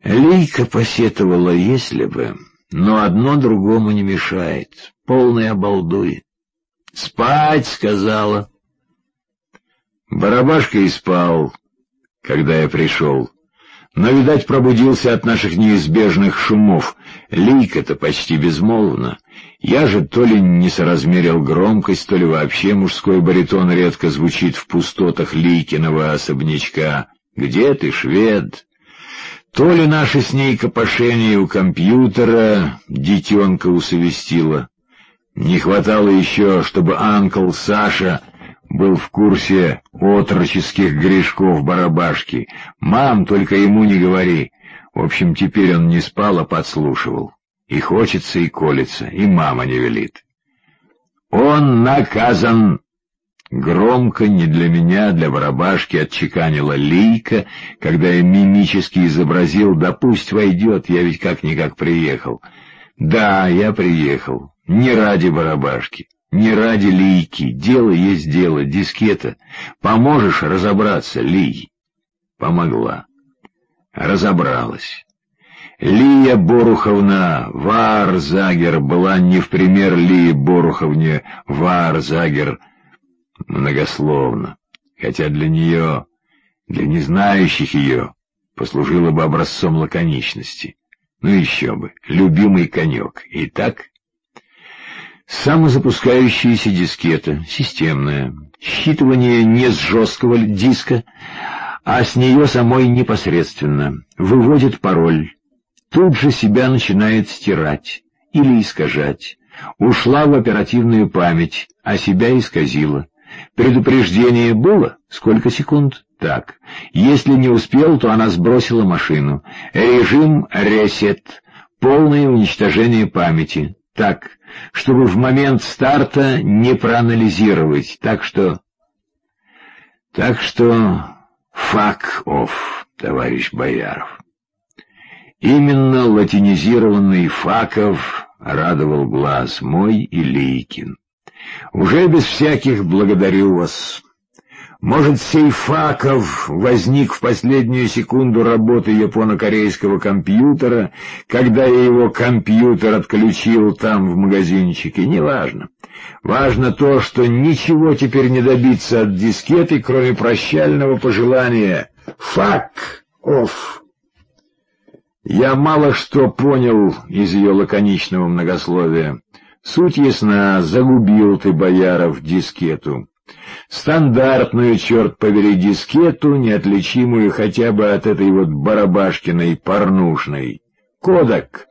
Лийка посетовала, если бы, но одно другому не мешает. Полный обалдуй. «Спать!» — сказала. Барабашка и спал, когда я пришел. Но, видать, пробудился от наших неизбежных шумов. Лийка-то почти безмолвна. Я же то ли не соразмерил громкость, то ли вообще мужской баритон редко звучит в пустотах Лийкиного особнячка. «Где ты, швед?» То ли наше с ней копошение у компьютера детенка усовестило. Не хватало еще, чтобы анкл Саша был в курсе отроческих грешков барабашки. «Мам, только ему не говори». В общем, теперь он не спал, а подслушивал. И хочется, и колется, и мама не велит. «Он наказан!» Громко, не для меня, для барабашки, отчеканила Лийка, когда я мимически изобразил: «Да пусть войдет, я ведь как-никак приехал». Да, я приехал. Не ради барабашки, не ради Лийки. Дело есть дело, дискета. Поможешь разобраться, Лий? Помогла. Разобралась. Лия Боруховна Ваарзагер была не в пример Лии Боруховне Ваарзагер многословно, хотя для нее, для незнающих ее, послужила бы образцом лаконичности. Ну еще бы, любимый конек. Итак, самозапускающаяся дискета, системная, считывание не с жесткого диска, а с нее самой непосредственно, выводит пароль, тут же себя начинает стирать или искажать, ушла в оперативную память, а себя исказила. Предупреждение было? Сколько секунд? Так. Если не успел, то она сбросила машину. Режим ресет. Полное уничтожение памяти. Так, чтобы в момент старта не проанализировать. Так что fuck off, товарищ Бояров. Именно латинизированный «факов» радовал глаз мой и Лийкин. Уже без всяких «благодарю вас». Может, сей «факов» возник в последнюю секунду работы японо-корейского компьютера, когда я его компьютер отключил там в магазинчике, неважно. Важно то, что ничего теперь не добиться от дискеты, кроме прощального пожелания «fuck off». Я мало что понял из ее лаконичного многословия. Суть ясна: загубил ты, Бояров, дискету. Стандартную, черт побери, дискету, неотличимую хотя бы от этой вот барабашкиной порнушной. Кодек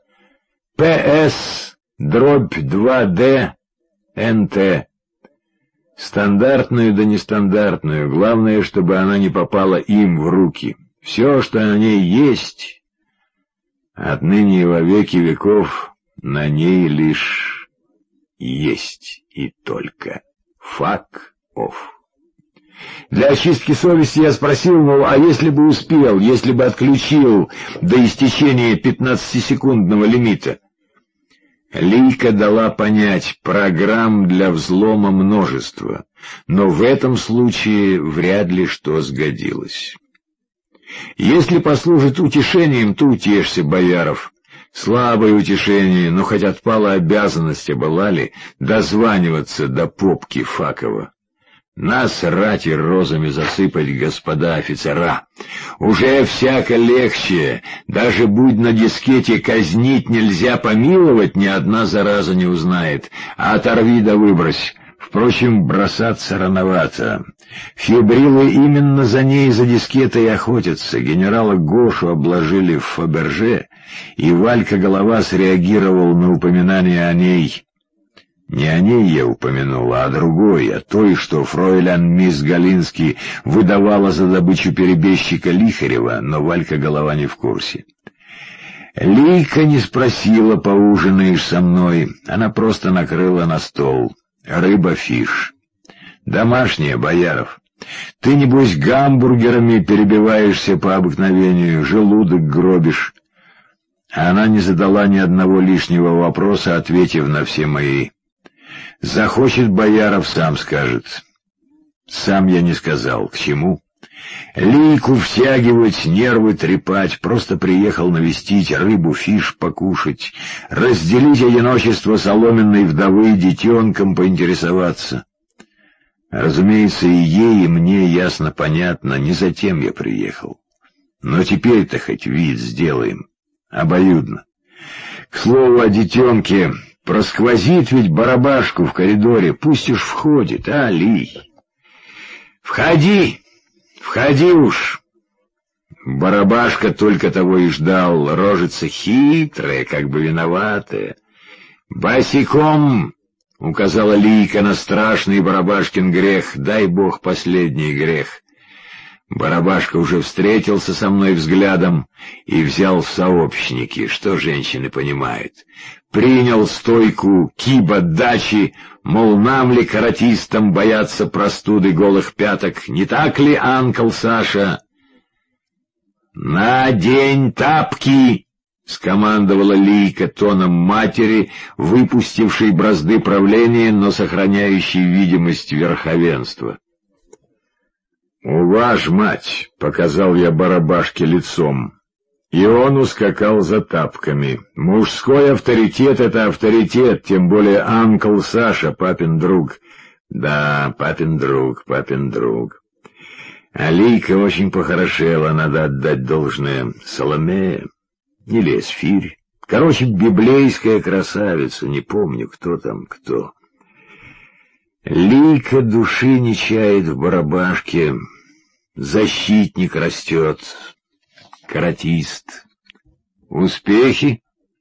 PS/2D NT. Стандартную да нестандартную, главное, чтобы она не попала им в руки. Все, что на ней есть, отныне и во веки веков на ней лишь есть и только. Fuck off. Для очистки совести я спросил, мол, а если бы успел, если бы отключил до истечения 15-секундного лимита? Лийка дала понять: программ для взлома множество, но в этом случае вряд ли что сгодилось. Если послужит утешением, то утешься, Бояров. Слабое утешение, но хоть отпала обязанность, а была ли, дозваниваться до попки Факова. Нас рати розами засыпать, господа офицера. Уже всяко легче, даже будь на дискете казнить нельзя помиловать, ни одна зараза не узнает, а оторви да выбрось. Впрочем, бросаться рановато. Фибрилы именно за ней, за дискетой, охотятся. Генерала Гошу обложили в Фаберже, и Валька Голова среагировал на упоминание о ней. Не о ней я упомянул, а о другой, о той, что фройлян мисс Галинский выдавала за добычу перебежчика Лихарева, но Валька Голова не в курсе. Лийка не спросила, поужинаешь со мной, она просто накрыла на стол. Рыба-фиш. Домашняя, Бояров. Ты, небось, гамбургерами перебиваешься по обыкновению, желудок гробишь. А она не задала ни одного лишнего вопроса, ответив на все мои. Захочет Бояров, сам скажет. Сам я не сказал. К чему? Лийку втягивать, нервы трепать, просто приехал навестить, рыбу, фиш покушать, разделить одиночество соломенной вдовы, детенком поинтересоваться. Разумеется, и ей, и мне ясно понятно, не затем я приехал. Но теперь-то хоть вид сделаем. Обоюдно. К слову о детенке, просквозит ведь барабашку в коридоре, пусть уж входит, а, Лий? Входи! Входи уж! Барабашка только того и ждал, рожица хитрая, как бы виноватая. «Босиком!» — указала Лийка на страшный Барабашкин грех, дай бог последний грех. Барабашка уже встретился со мной взглядом и взял в сообщники, что женщины понимают. Принял стойку киба дачи, мол, нам ли, каратистам, бояться простуды голых пяток, не так ли, анкл Саша? «Надень тапки!» — скомандовала Лийка тоном матери, выпустившей бразды правления, но сохраняющей видимость верховенства. «Уваж, мать!» — показал я Барабашке лицом. И он ускакал за тапками. Мужской авторитет — это авторитет, тем более анкл Саша, папин друг. Да, папин друг. А Лийка очень похорошела, надо отдать должное. Соломея или Эсфирь. Короче, библейская красавица, не помню, кто там кто. Лийка души не чает в Барабашке. Защитник растет, каратист. Успехи?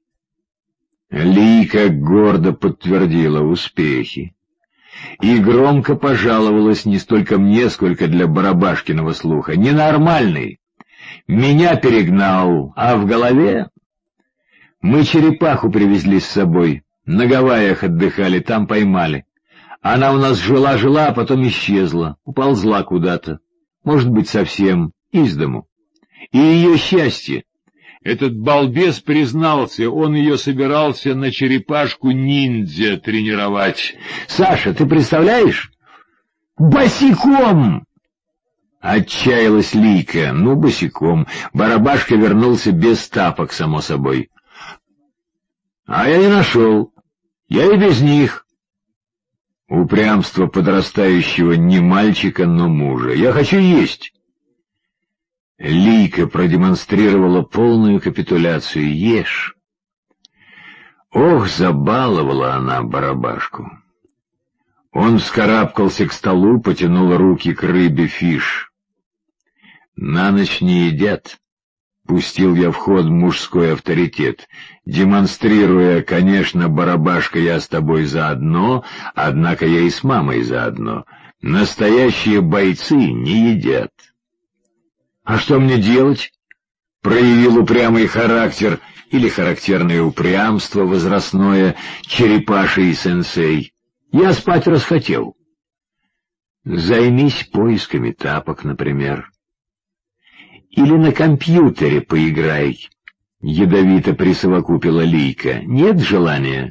Лийка гордо подтвердила успехи. И громко пожаловалась не столько мне, сколько для Барабашкиного слуха. Ненормальный. Меня перегнал, а в голове... Мы черепаху привезли с собой. На Гавайях отдыхали, там поймали. Она у нас жила-жила, а потом исчезла, уползла куда-то. Может быть, совсем из дому. И ее счастье. Этот балбес признался, он ее собирался на черепашку-ниндзя тренировать. Саша, ты представляешь? Босиком! Отчаялась Лийка. Ну, босиком. Барабашка вернулся без тапок, само собой. А я не нашел. Я и без них. Упрямство подрастающего не мальчика, но мужа. Я хочу есть. Лийка продемонстрировала полную капитуляцию. Ешь. Ох, забаловала она Барабашку. Он вскарабкался к столу, потянул руки к рыбе фиш. На ночь не едят. Пустил я в ход мужской авторитет, демонстрируя, конечно, Барабашка, я с тобой заодно, однако я и с мамой заодно. Настоящие бойцы не едят. А что мне делать? Проявил упрямый характер или характерное упрямство возрастное черепаший сенсей. Я спать расхотел. Займись поисками тапок, например. Или на компьютере поиграй, — ядовито присовокупила Лийка. Нет желания?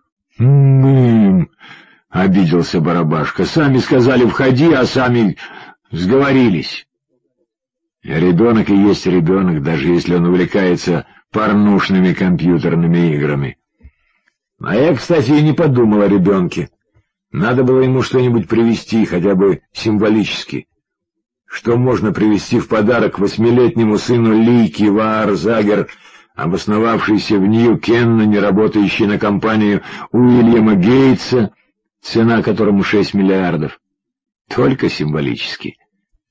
— обиделся Барабашка. — Сами сказали входи, а сами сговорились. Ребенок и есть ребенок, даже если он увлекается порнушными компьютерными играми. А я, кстати, и не подумал о ребенке. Надо было ему что-нибудь привезти, хотя бы символически. Что можно привезти в подарок 8-летнему сыну Лийки Ваар Загер, обосновавшийся в Нью-Кенноне, работающий на компанию Уильяма Гейтса, цена которому 6 миллиардов? Только символически.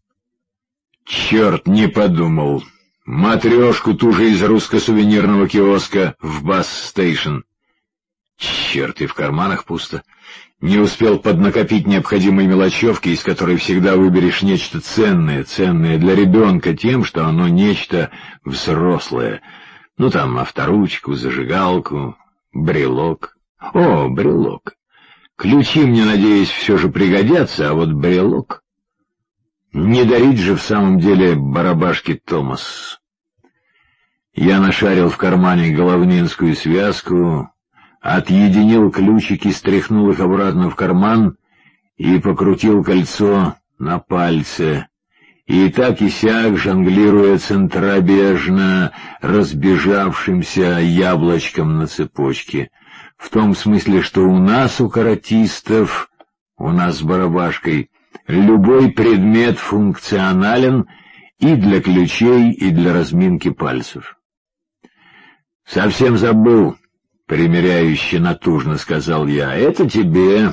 Черт, не подумал. Матрешку ту же из русско-сувенирного киоска в Бас-стейшн. Черт, и в карманах пусто. Не успел поднакопить необходимой мелочевки, из которой всегда выберешь нечто ценное для ребенка тем, что оно нечто взрослое. Ну, там, авторучку, зажигалку, брелок. О, брелок. Ключи мне, надеюсь, все же пригодятся, а вот брелок... Не дарить же в самом деле Барабашке Томас. Я нашарил в кармане головнинскую связку, отъединил ключики, стряхнул их обратно в карман и покрутил кольцо на пальце. и так и сяк, жонглируя центробежно разбежавшимся яблочком на цепочке. В том смысле, что у нас, у каратистов, у нас с барабашкой, любой предмет функционален и для ключей, и для разминки пальцев. «Совсем забыл», — примиряюще натужно сказал я, — «это тебе».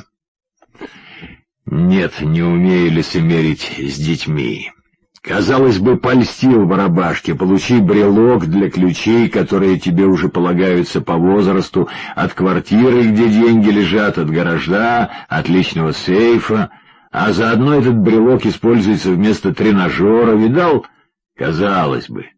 Нет, не умею лицемерить с детьми. Казалось бы, польстил барабашке, получи брелок для ключей, которые тебе уже полагаются по возрасту, от квартиры, где деньги лежат, от гаража, от личного сейфа, а заодно этот брелок используется вместо тренажера, видал? Казалось бы.